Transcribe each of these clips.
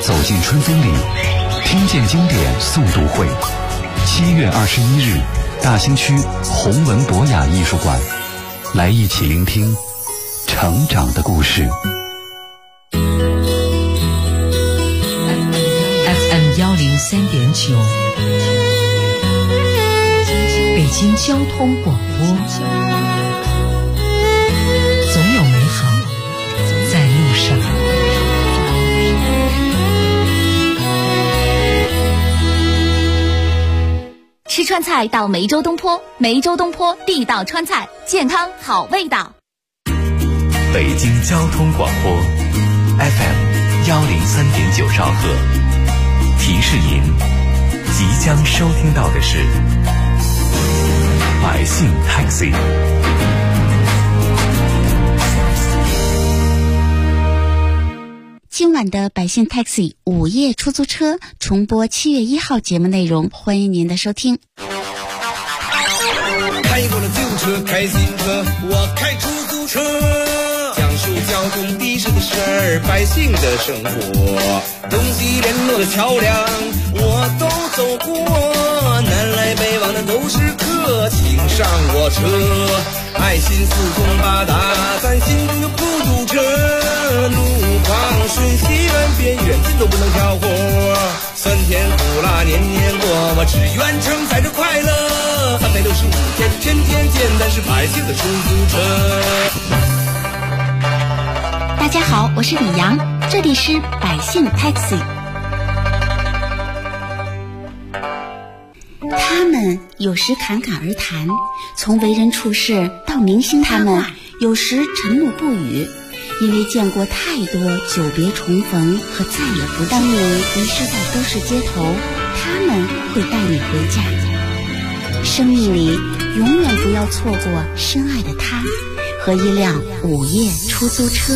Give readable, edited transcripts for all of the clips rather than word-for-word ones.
走进春风里，听见经典诵读会。7月21日，大兴区弘文博雅艺术馆，来一起聆听成长的故事。 FM 103.9，北京交通广播，总有美好在路上。 吃川菜到梅州东坡，梅州东坡地道川菜，健康好味道。 北京交通广播 FM 103.9兆赫，提示您即将收听到的是百姓 Taxi。 今晚的百姓 Taxi 午夜出租车重播7月1号节目内容，欢迎您的收听。 开过了旧车，开新车，我开出租车，讲述交通的士的事儿，百姓的生活，东西联络的桥梁我都走过，南来北往的都是客，请上我车，爱心四通八达，咱心中就不堵车，路况顺西远边远近都不能挑活，酸甜苦辣年年过，我只愿承载着快乐，365天天天简单是百姓的出租车。 大家好，我是李阳，这里是百姓 Taxi。 他们有时侃侃而谈，从为人处事到明星他们有时沉默不语，因为见过太多久别重逢和再也不当你迷失在都市街头，他们会带你回家。生命里永远不要错过深爱的他和一辆午夜出租车。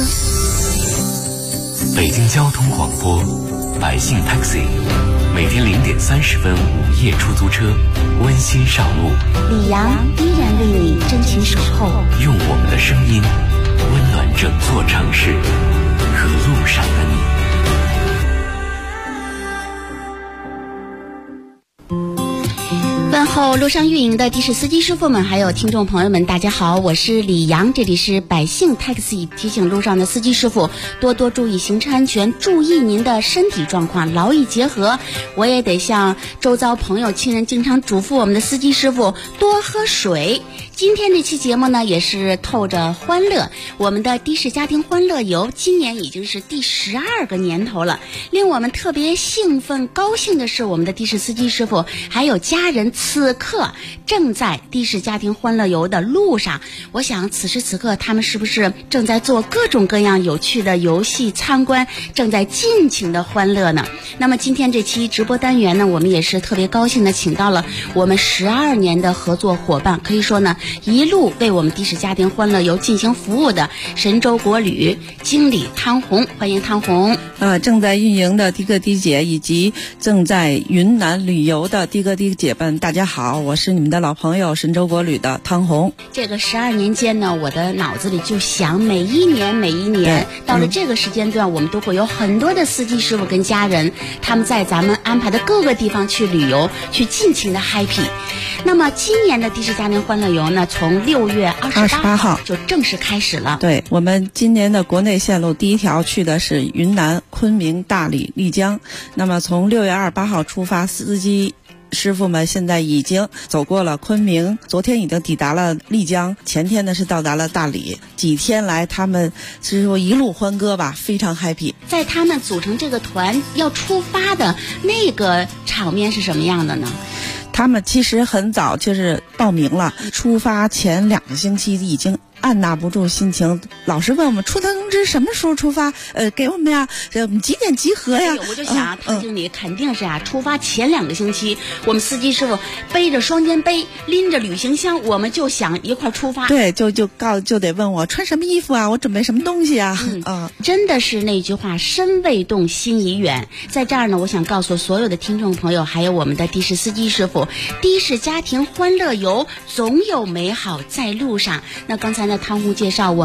北京交通广播百姓 Taxi， 每天0点30分午夜出租车温馨上路， 李阳依然为你真情守候， 用我们的声音温暖整座城市和路上的你。 问候路上运营的的士司机师傅们，还有听众朋友们，大家好，我是李阳，这里是百姓 Taxi， 提醒路上的司机师傅多多注意行车安全，注意您的身体状况，劳逸结合。我也得向周遭朋友亲人经常嘱咐我们的司机师傅多喝水。今天这期节目呢，也是透着欢乐，我们的的士家庭欢乐游今年已经是第12个年头了。令我们特别兴奋高兴的是，我们的的士司机师傅还有家人此刻正在的士家庭欢乐游的路上。我想此时此刻他们是不是正在做各种各样有趣的游戏参观，正在尽情的欢乐呢？那么今天这期直播单元呢，我们也是特别高兴的请到了我们12年的合作伙伴，可以说呢一路为我们的士家庭欢乐游进行服务的神州国旅经理汤红，欢迎汤红。 正在运营的的哥的姐以及正在云南旅游的的哥的姐们，大家好，我是你们的老朋友神州国旅的汤红。 这个12年间呢，我的脑子里就想每一年到了这个时间段，我们都会有很多的司机师傅跟家人，他们在咱们安排的各个地方去旅游，去尽情的 happy。 那么今年的的士家庭欢乐游呢，从6月28号就正式开始了。 对，我们今年的国内线路第一条去的是云南、昆明、大理、丽江。那么从6月28号出发，司机师傅们现在已经走过了昆明，昨天已经抵达了丽江，前天呢是到达了大理。几天来他们是说一路欢歌吧，非常 happy。 在他们组成这个团要出发的那个场面是什么样的呢？ 他们其实很早就是报名了，出发前2个星期已经按捺不住心情，老是问我们出团通知什么时候出发，给我们呀，几点集合呀？ 我就想汤经理肯定是出发前2个星期，我们司机师傅背着双肩背，拎着旅行箱，我们就想一块出发。 对，就得问我穿什么衣服啊，我准备什么东西啊？ 真的是那句话，身未动心已远。在这儿呢，我想告诉所有的听众朋友，还有我们的的士司机师傅，的士家庭欢乐游总有美好在路上。那刚才呢，汤红介绍我们的国内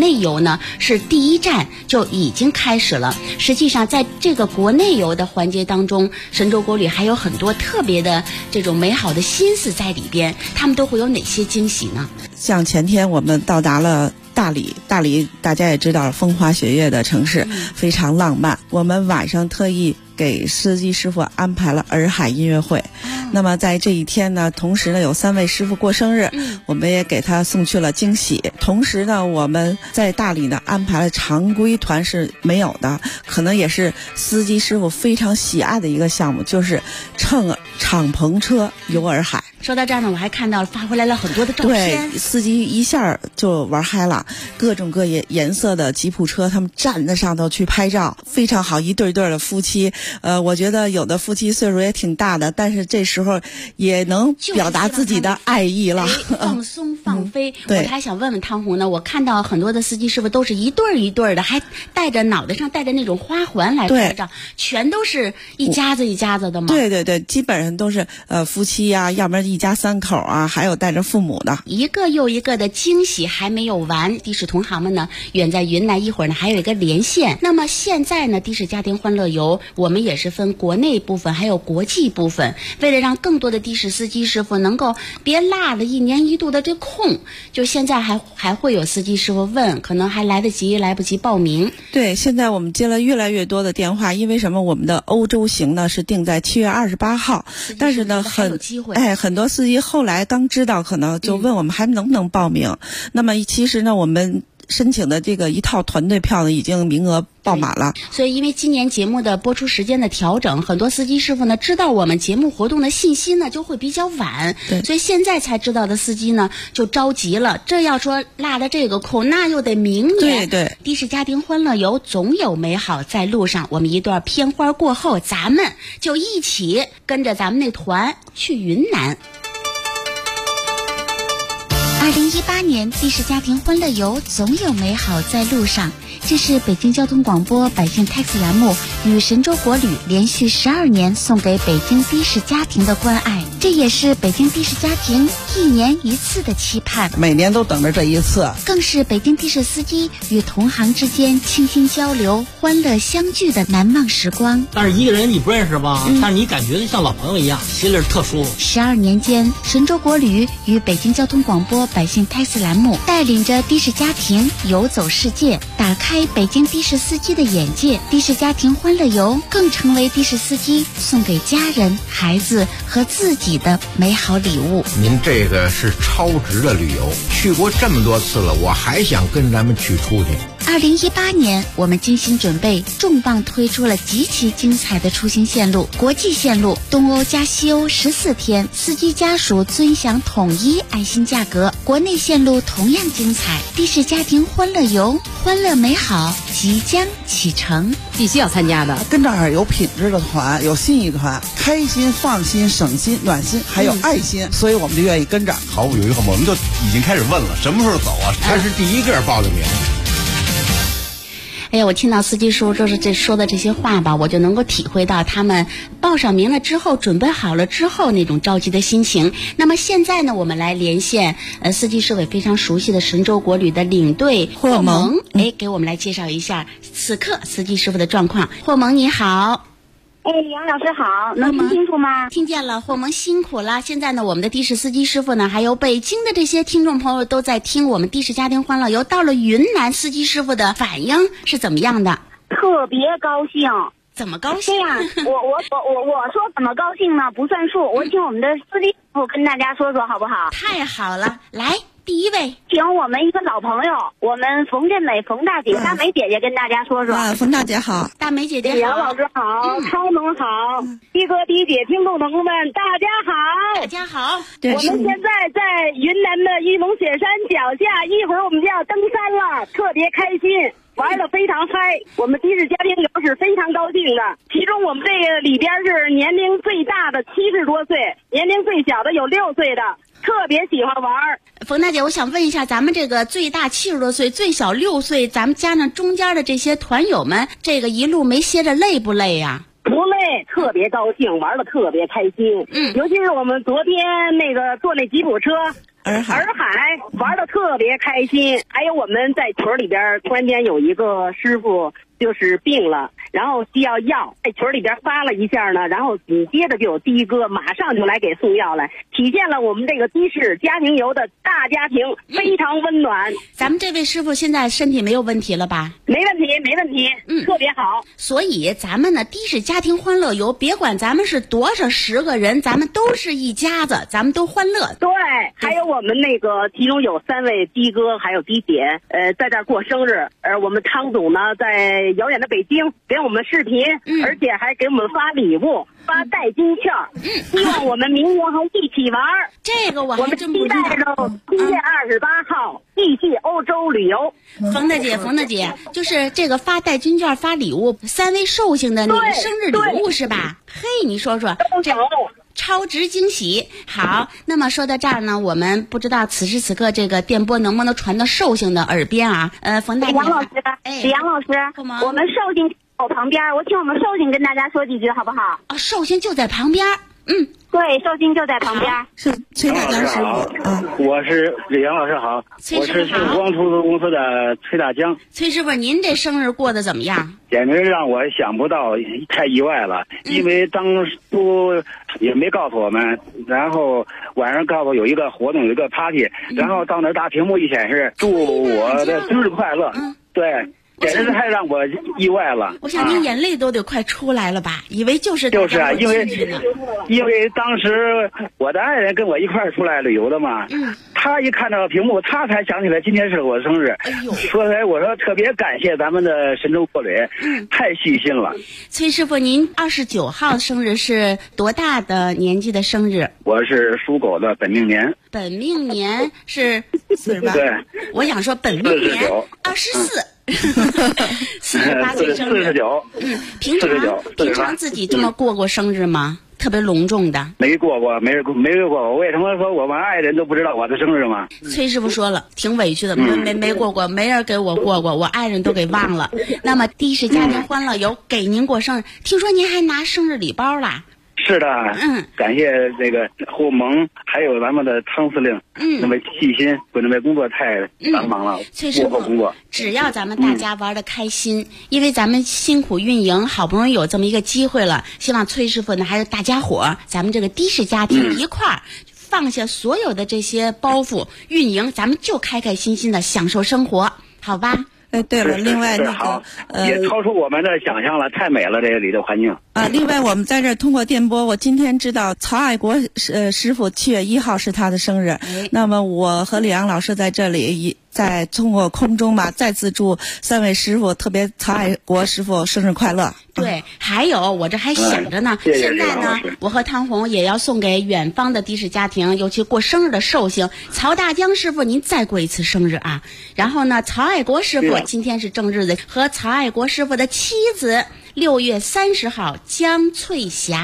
内游呢是第一站就已经开始了。实际上在这个国内游的环节当中，神州国旅还有很多特别的这种美好的心思在里边，他们都会有哪些惊喜呢？ 像前天我们到达了大理大家也知道风花雪月的城市，非常浪漫。我们晚上特意给司机师傅安排了洱海音乐会。那么在这一天呢，同时呢有3位师傅过生日，我们也给他送去了惊喜。同时呢，我们在大理呢安排了常规团是没有的，可能也是司机师傅非常喜爱的一个项目，就是乘敞篷车游洱海。 说到这儿呢，我还看到发回来了很多的照片。 对，司机一下就玩嗨了，各种各颜色的吉普车，他们站在上头去拍照，非常好，一对一对的夫妻。我觉得有的夫妻岁数也挺大的，但是这时候也能表达自己的爱意了， 放松放飞。 对， 我还想问问汤红呢，我看到很多的司机师傅都是一对一对的，还带着脑袋上带着那种花环来拍照，全都是一家子一家子的吗？ 对对对，基本上都是夫妻呀，要不然一家3口啊，还有带着父母的。 一个又一个的惊喜还没有完，的士同行们呢远在云南，一会儿呢还有一个连线。那么现在呢，的士家庭欢乐游我们也是分国内部分还有国际部分，为了让更多的的士司机师傅能够别落了1年1度的这空，就现在还会有司机师傅问，可能还来不及报名。 对，现在我们接了越来越多的电话，因为什么？我们的欧洲行呢是定在7月28号，但是呢很多司机后来刚知道，可能就问我们还能不能报名。那么其实呢，我们申请的这个一套团队票呢，已经名额爆满了。 所以因为今年节目的播出时间的调整，很多司机师傅呢知道我们节目活动的信息呢就会比较晚，所以现在才知道的司机呢就着急了，这要说落了这个空，那又得明年。 对， 的士家庭欢乐游总有美好在路上。我们一段片花过后，咱们就一起跟着咱们那团去云南。2018年的士家庭欢乐游总有美好在路上，这是北京交通广播百姓 Taxi 栏目与神州国旅连续12年送给北京的士家庭的关爱，这也是北京的士家庭1年1次的期盼， 每年都等着这一次， 更是北京的士司机与同行之间倾心交流、欢乐相聚的难忘时光。 但是一个人你不认识吧，但是你感觉像老朋友一样，心里特舒服。 12年间，神州国旅与北京交通广播百姓 Taxi 栏目带领着的士家庭游走世界，打开北京的士司机的眼界。的士家庭欢乐游更成为的士司机送给家人、孩子和自己的美好礼物。 您这个是超值的旅游，去过这么多次了，我还想跟咱们去出去。 2018年，我们精心准备，重磅推出了极其精彩的出行线路。国际线路东欧加西欧14天，司机家属尊享统一爱心价格。国内线路同样精彩，的士家庭欢乐游，欢乐美好即将启程。 必须要参加的， 跟这儿有品质的团，有心意团，开心、放心、省心、暖心，还有爱心，所以我们就愿意跟着。 毫不犹豫，我们就已经开始问了，什么时候走啊？ 他是第一个报的名。 哎呀，我听到司机说说的这些话吧，我就能够体会到他们报上名了之后，准备好了之后那种着急的心情。那么现在呢，我们来连线司机师委非常熟悉的神州国旅的领队霍蒙，给我们来介绍一下此刻司机师傅的状况。霍蒙你好。 杨老师好，能听清楚吗？ 听见了，霍蒙辛苦了。现在呢，我们的的士司机师傅呢，还有北京的这些听众朋友都在听我们的士家庭欢乐游。到了云南，司机师傅的反应是怎么样的？ 特别高兴。 怎么高兴？ 这样，我说怎么高兴呢？不算数。我请我们的司机师傅跟大家说说好不好？ 太好了，来。第一位， 请我们一个老朋友，我们冯振美冯大姐、大梅姐姐跟大家说说。 冯大姐好， 大梅姐姐好， 杨老师好，超能好，一哥一姐听众朋友们大家好， 大家好。 我们现在在云南的玉龙雪山脚下，一会儿我们就要登山了，特别开心。玩得非常嗨，我们的士家庭游是非常高兴的。其中我们这个里边是年龄最大的70多岁，年龄最小的有6岁的，特别喜欢玩。 冯大姐，我想问一下，咱们这个最大70多岁，最小6岁，咱们加上中间的这些团友们，这个一路没歇着，累不累呀？ 不累，特别高兴，玩得特别开心。尤其是我们昨天那个坐那吉普车， 洱海玩的特别开心。还有我们在群里边突然间有一个师傅就是病了，然后需要药，在群里边发了一下呢，然后紧接着就有的哥马上就来给送药来，体现了我们这个的士家庭游的大家庭非常温暖。 咱们这位师傅现在身体没有问题了吧？ 没问题，特别好。 所以咱们呢的士家庭欢乐游，别管咱们是多少10个人，咱们都是一家子，咱们都欢乐。 对，还有我们那个其中有3位的哥还有的姐，在这儿过生日，我们汤总呢在遥远的北京给我们视频，而且还给我们发礼物，发代金券，希望我们明年还一起玩。 这个我还真不知道。 我们期待着7月28号继续欧洲旅游。 冯大姐，就是这个发代金券、发礼物3位寿星的那个生日礼物是吧？嘿，你说说，这超值惊喜。好，那么说到这儿呢，我们不知道此时此刻这个电波能不能传到寿星的耳边啊？冯大姐， 李阳老师，我们寿星在旁边，我请我们寿星跟大家说几句好不好？ 寿星就在旁边。 对，寿星就在旁边。 是崔大江师傅。 我是李阳老师好，我是曙光出租公司的崔大江。 崔师傅，您这生日过得怎么样？ 简直让我想不到，太意外了。因为当初也没告诉我们，然后晚上告诉有一个活动，有一个 party，然后到那大屏幕一显示祝我的生日快乐。对。简直是太让我意外了。 我想您眼泪都得快出来了吧？以为就是啊，因为当时我的爱人跟我一块儿出来旅游的嘛，他一看到屏幕，他才想起来今天是我的生日。说来我说特别感谢咱们的神州国旅，太细心了。 崔师傅，您29号生日是多大的年纪的生日？ 我是属狗的，本命年。 本命年是48。 对， 我想说本命年24。48岁生日 ，49。 平常自己这么过生日吗？特别隆重的？ 没过过。为什么说我们爱人都不知道我的生日吗？ 崔师傅说了，挺委屈的，没过过，没人给我过过，我爱人都给忘了。那么的士家庭欢乐游给您过生日，听说您还拿生日礼包啦？ 是的，感谢这个后盟，还有咱们的汤司令，那么细心，那么工作太繁忙了， 崔师傅工作。 只要咱们大家玩得开心，因为咱们辛苦运营，好不容易有这么一个机会了，希望崔师傅呢还有大家伙，咱们这个的士家庭一块儿放下所有的这些包袱，运营，咱们就开开心心的享受生活，好吧？ 对了，另外那个也超出我们的想象了，太美了，这个里的环境啊。另外，我们在这儿通过电波，我今天知道曹爱国师傅7月1号是他的生日，那么我和李阳老师在这里再通过空中吧，再次祝3位师傅，特别曹爱国师傅生日快乐。 对，还有我这还想着呢，现在呢，我和汤红也要送给远方的的士家庭，尤其过生日的寿星曹大江师傅，您再过一次生日啊！然后呢，曹爱国师傅今天是正日子，和曹爱国师傅的妻子6月30号汪翠霞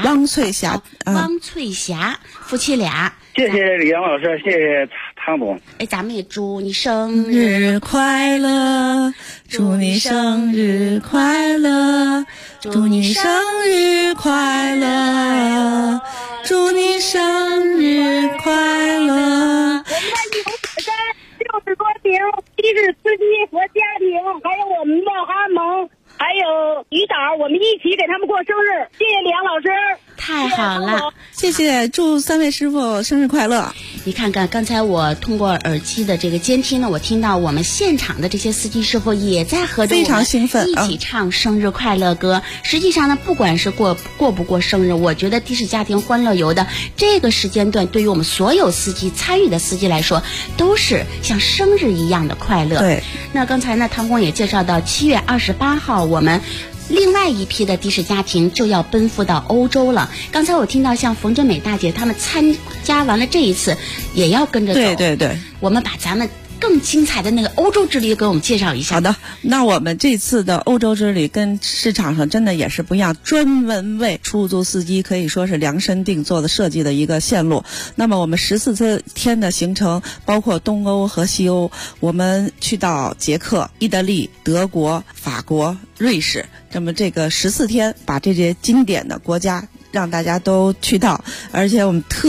夫妻俩。 谢谢李阳老师，谢谢汤总。 咱们也祝你生日快乐， 祝你生日快乐，祝你生日快乐，祝你生日快乐。 我们的60多名的士司机和家庭，还有我们的阿蒙，还有于导，我们一起给他们过生日。谢谢李阳老师。 太好了， 谢谢，祝3位师傅生日快乐。 你看看，刚才我通过耳机的这个监听呢，我听到我们现场的这些司机师傅也在和着我们非常兴奋一起唱生日快乐歌。实际上呢，不管是过不过生日，我觉得的士家庭欢乐游的这个时间段，对于我们所有司机参与的司机来说，都是像生日一样的快乐。 对， 那刚才呢，汤公也介绍到7月28号我们另外一批的的士家庭就要奔赴到欧洲了。刚才我听到像冯真美大姐他们参加完了这一次，也要跟着走。 对， 我们把咱们更精彩的那个欧洲之旅给我们介绍一下。 好的，那我们这次的欧洲之旅跟市场上真的也是不一样，专门为出租司机可以说是量身定做的设计的一个线路。那么我们14天的行程包括东欧和西欧，我们去到捷克、意大利、德国、法国、瑞士，那么这个14天把这些经典的国家让大家都去到，而且我们特意还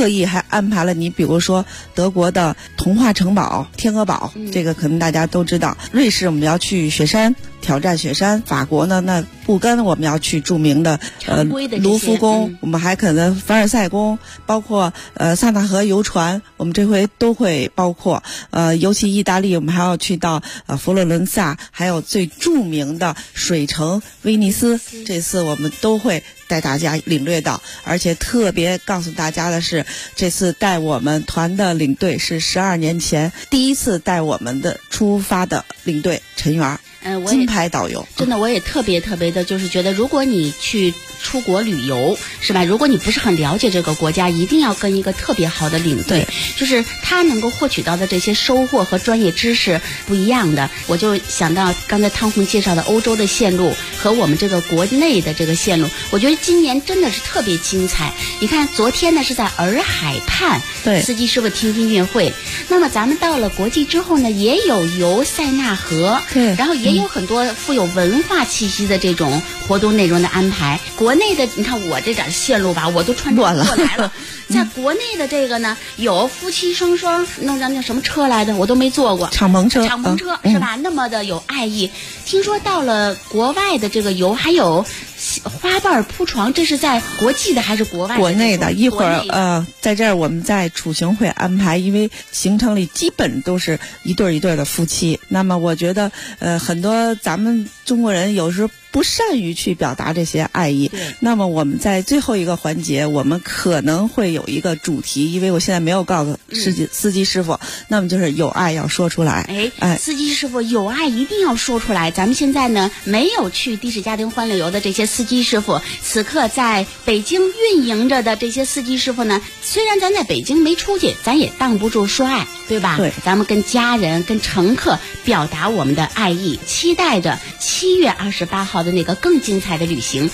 安排了你比如说德国的童话城堡天鹅堡，这个可能大家都知道。瑞士我们要去雪山挑战雪山，法国呢那布根我们要去著名的卢浮宫，我们还可能凡尔赛宫，包括萨纳河游船，我们这回都会包括。尤其意大利我们还要去到佛罗伦萨，还有最著名的水城威尼斯，这次我们都会带大家领略到。而且特别告诉大家的是，这次带我们团的领队是12年前第一次带我们的出发的领队陈元，金牌导游。 真的我也特别的就是觉得，如果你去出国旅游是吧，如果你不是很了解这个国家，一定要跟一个特别好的领队，就是他能够获取到的这些收获和专业知识不一样的。我就想到刚才汤红介绍的欧洲的线路和我们这个国内的这个线路，我觉得今年真的是特别精彩。你看昨天呢是在洱海畔司机师傅听音乐会，那么咱们到了国际之后呢，也有游塞纳河，然后也有很多富有文化气息的这种活动内容的安排。国内的你看我这点线路吧，我都穿乱过来了。在国内的这个呢，有夫妻双双弄那什么车来的，我都没坐过。敞篷车是吧？那么的有爱意。听说到了国外的这个游还有花瓣铺床，这是在国际的还是国外的？国内的。一会儿在这儿我们在楚行会安排，因为行程里基本都是一对一对的夫妻。那么我觉得很多咱们中国人有时候不善于去表达这些爱意。那么我们在最后一个环节，我们可能会有一个主题，因为我现在没有告诉司机师傅，那么就是有爱要说出来。司机师傅有爱一定要说出来。咱们现在呢没有去的士家庭欢乐游的这些司机师傅，此刻在北京运营着的这些司机师傅呢，虽然咱在北京没出去，咱也挡不住说爱，对吧？对，咱们跟家人跟乘客表达我们的爱意，期待着7月28号的那个更精彩的旅行。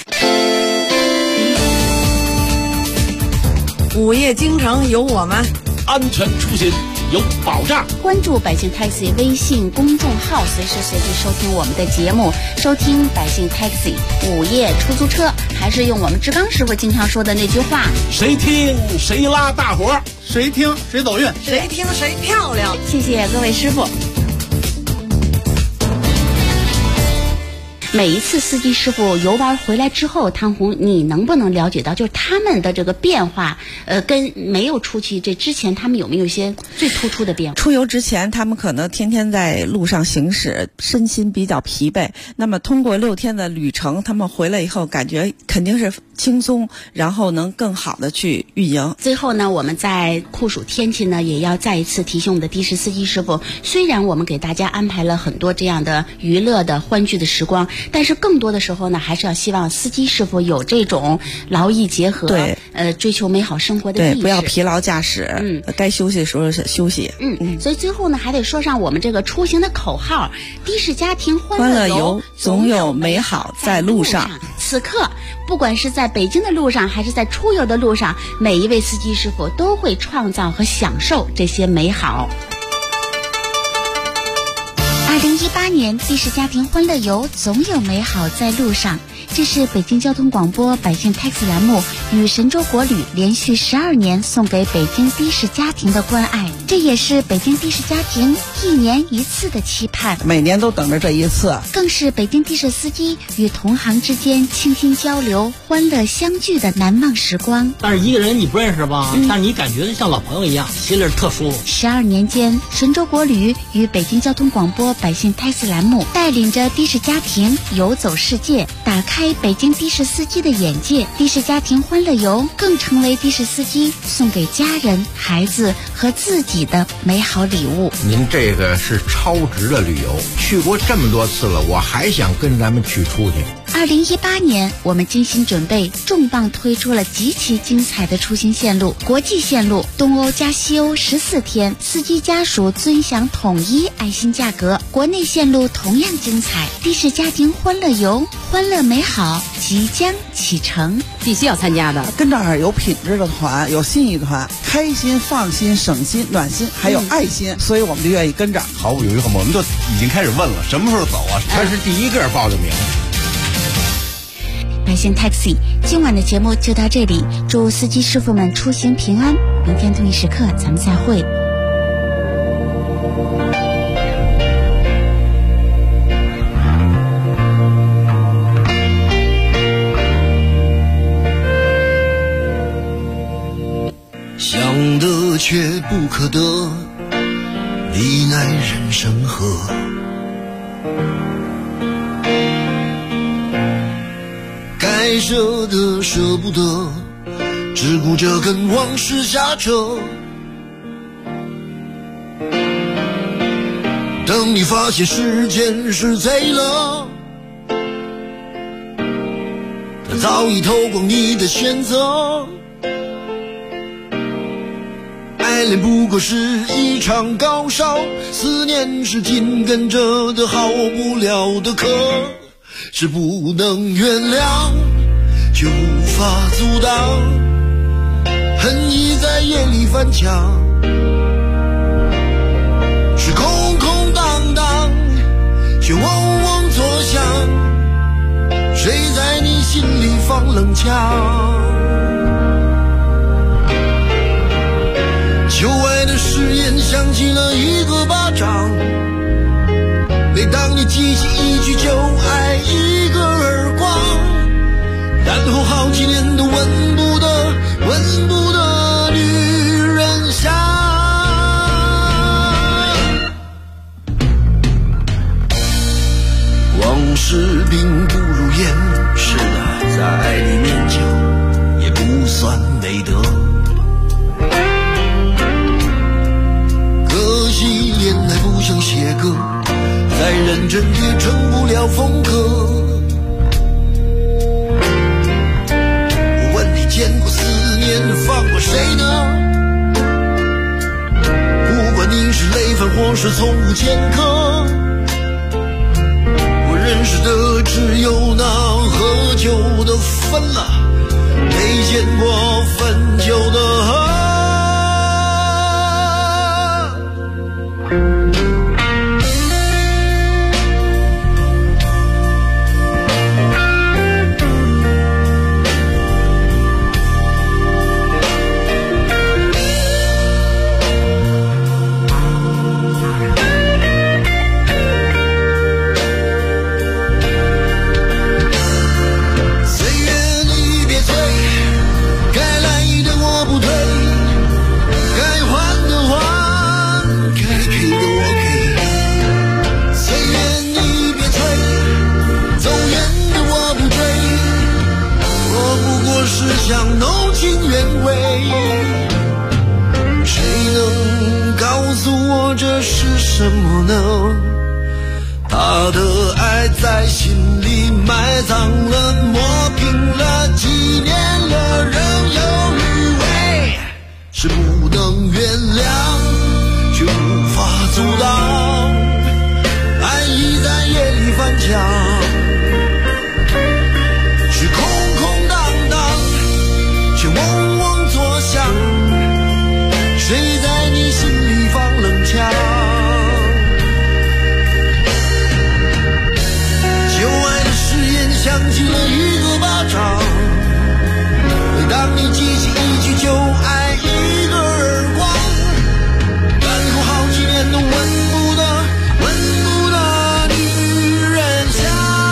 午夜京城有我们， 安全出行有保障。 关注百姓 Taxi 微信公众号，随时随地收听我们的节目，收听百姓 Taxi 午夜出租车。还是用我们志刚师傅经常说的那句话： 谁听谁拉大伙， 谁听谁走运， 谁听谁漂亮。 谢谢各位师傅。每一次司机师傅游玩回来之后，汤红，你能不能了解到就是他们的这个变化？跟没有出去这之前，他们有没有一些最突出的变化？出游之前，他们可能天天在路上行驶，身心比较疲惫。那么通过6天的旅程，他们回来以后，感觉肯定是轻松，然后能更好的去运营。最后呢，我们在酷暑天气呢，也要再一次提醒我们的的士司机师傅，虽然我们给大家安排了很多这样的娱乐的欢聚的时光，但是更多的时候呢，还是要希望司机师傅有这种劳逸结合，对，追求美好生活的意识，对，不要疲劳驾驶，该休息的时候休息。所以最后呢，还得说上我们这个出行的口号：的士家庭欢乐游，总有美好在路上。此刻，不管是在北京的路上，还是在出游的路上，每一位司机师傅都会创造和享受这些美好。2018年的士家庭欢乐游，总有美好在路上。这是北京交通广播百姓 Taxi 栏目与神州国旅连续12年送给北京的士家庭的关爱，这也是北京的士家庭1年1次的期盼， 每年都等着这一次， 更是北京的士司机与同行之间倾心交流、欢乐相聚的难忘时光。 但是一个人你不认识吧，但是你感觉像老朋友一样，心里特舒服。 12年间，神州国旅与北京交通广播百姓 Taxi 栏目带领着的士家庭游走世界，打开北京的士司机的眼界。的士家庭欢乐游更成为的士司机送给家人、孩子和自己的美好礼物。 您这个是超值的旅游，去过这么多次了，我还想跟咱们去出去。 2018年，我们精心准备，重磅推出了极其精彩的出行线路。国际线路东欧加西欧14天，司机家属尊享统一爱心价格。国内线路同样精彩，的士家庭欢乐游，欢乐美好即将启程。 必须要参加的， 跟这儿有品质的团，有心意团，开心、放心、省心、暖心，还有爱心，所以我们就愿意跟着。 毫不犹豫，我们就已经开始问了，什么时候走啊？ 他是第一个报的名。 百姓 Taxi， 今晚的节目就到这里，祝司机师傅们出行平安，明天同一时刻咱们再会。 想得却不可得，你奈人生何？该舍的舍不得，只顾着跟往事瞎扯。等你发现时间是贼了，他早已偷光你的选择。爱恋不过是一场高烧，思念是紧跟着的好不了的课，是不能原谅却无法阻挡，恨意在夜里翻墙，是空空荡荡却嗡嗡作响，谁在你心里放冷枪？旧爱的誓言响起了一个巴掌，每当你记起一句就爱一个耳光，然后好几年都闻不得女人香。往事并不如烟，是的，在爱里面酒也不算美德。可惜恋爱不像写歌，再认真也成不了风格。我问你见过思念放过谁呢？不管你是累犯或是从无前科，我认识的只有那喝酒的分了，没见过分酒的喝。想浓情原味，谁能告诉我这是什么呢？他的爱在心里埋葬了，磨平了，几年了，仍有余味，是不能原谅却无法阻挡，爱意在夜里翻墙，是空空荡荡却嗡嗡作响，谁在你心里放冷枪？旧爱的誓言响起了一个巴掌，每当你记起一句就爱一个耳光，然后好几年都闻不得女人香。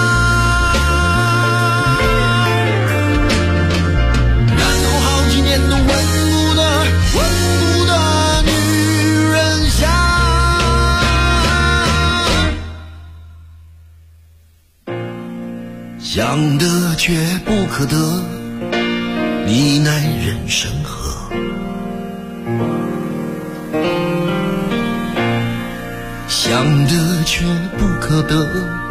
想得却不可得，你奈人生何？想得却不可得，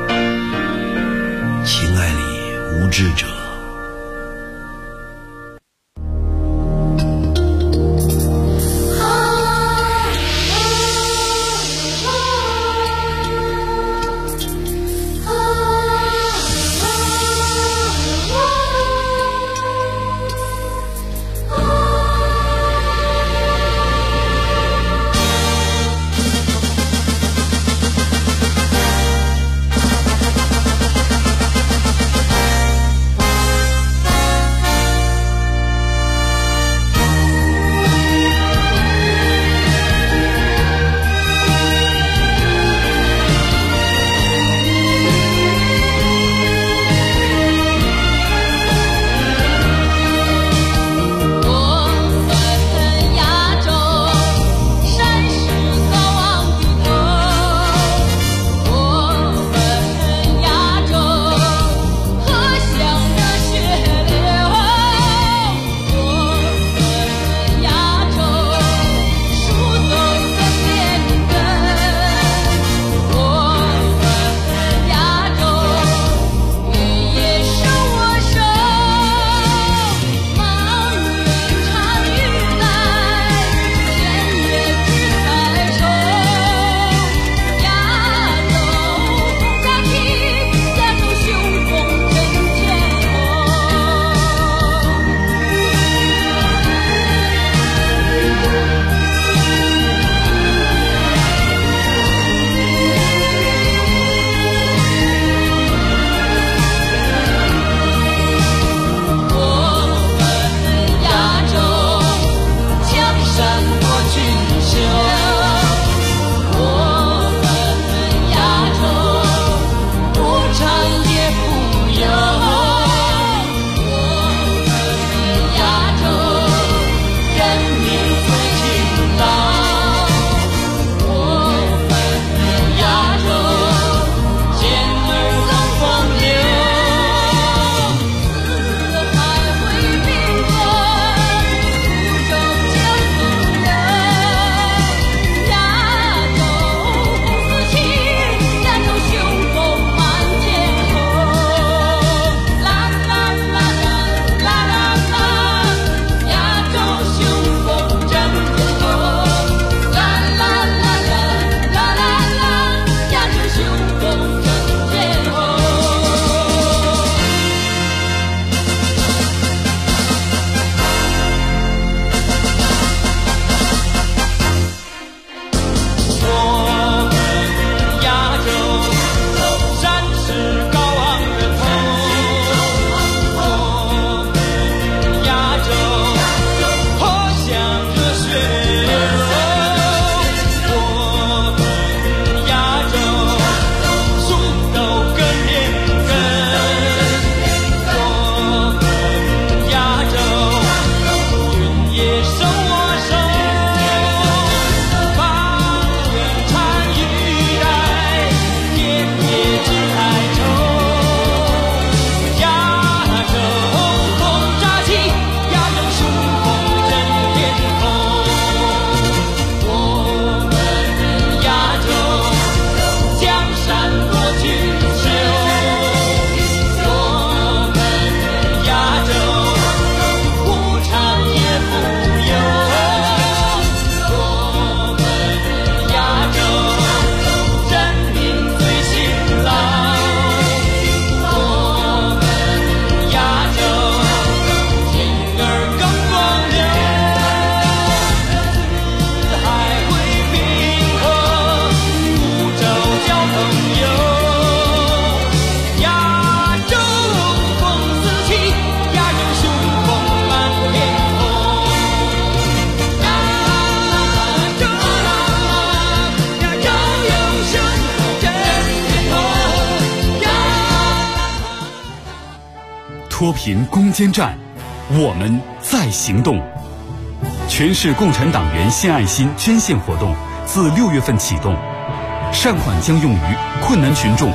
情爱里无知者。 脱贫攻坚战，我们在行动。全市共产党员献爱心捐献活动自6月份启动，善款将用于困难群众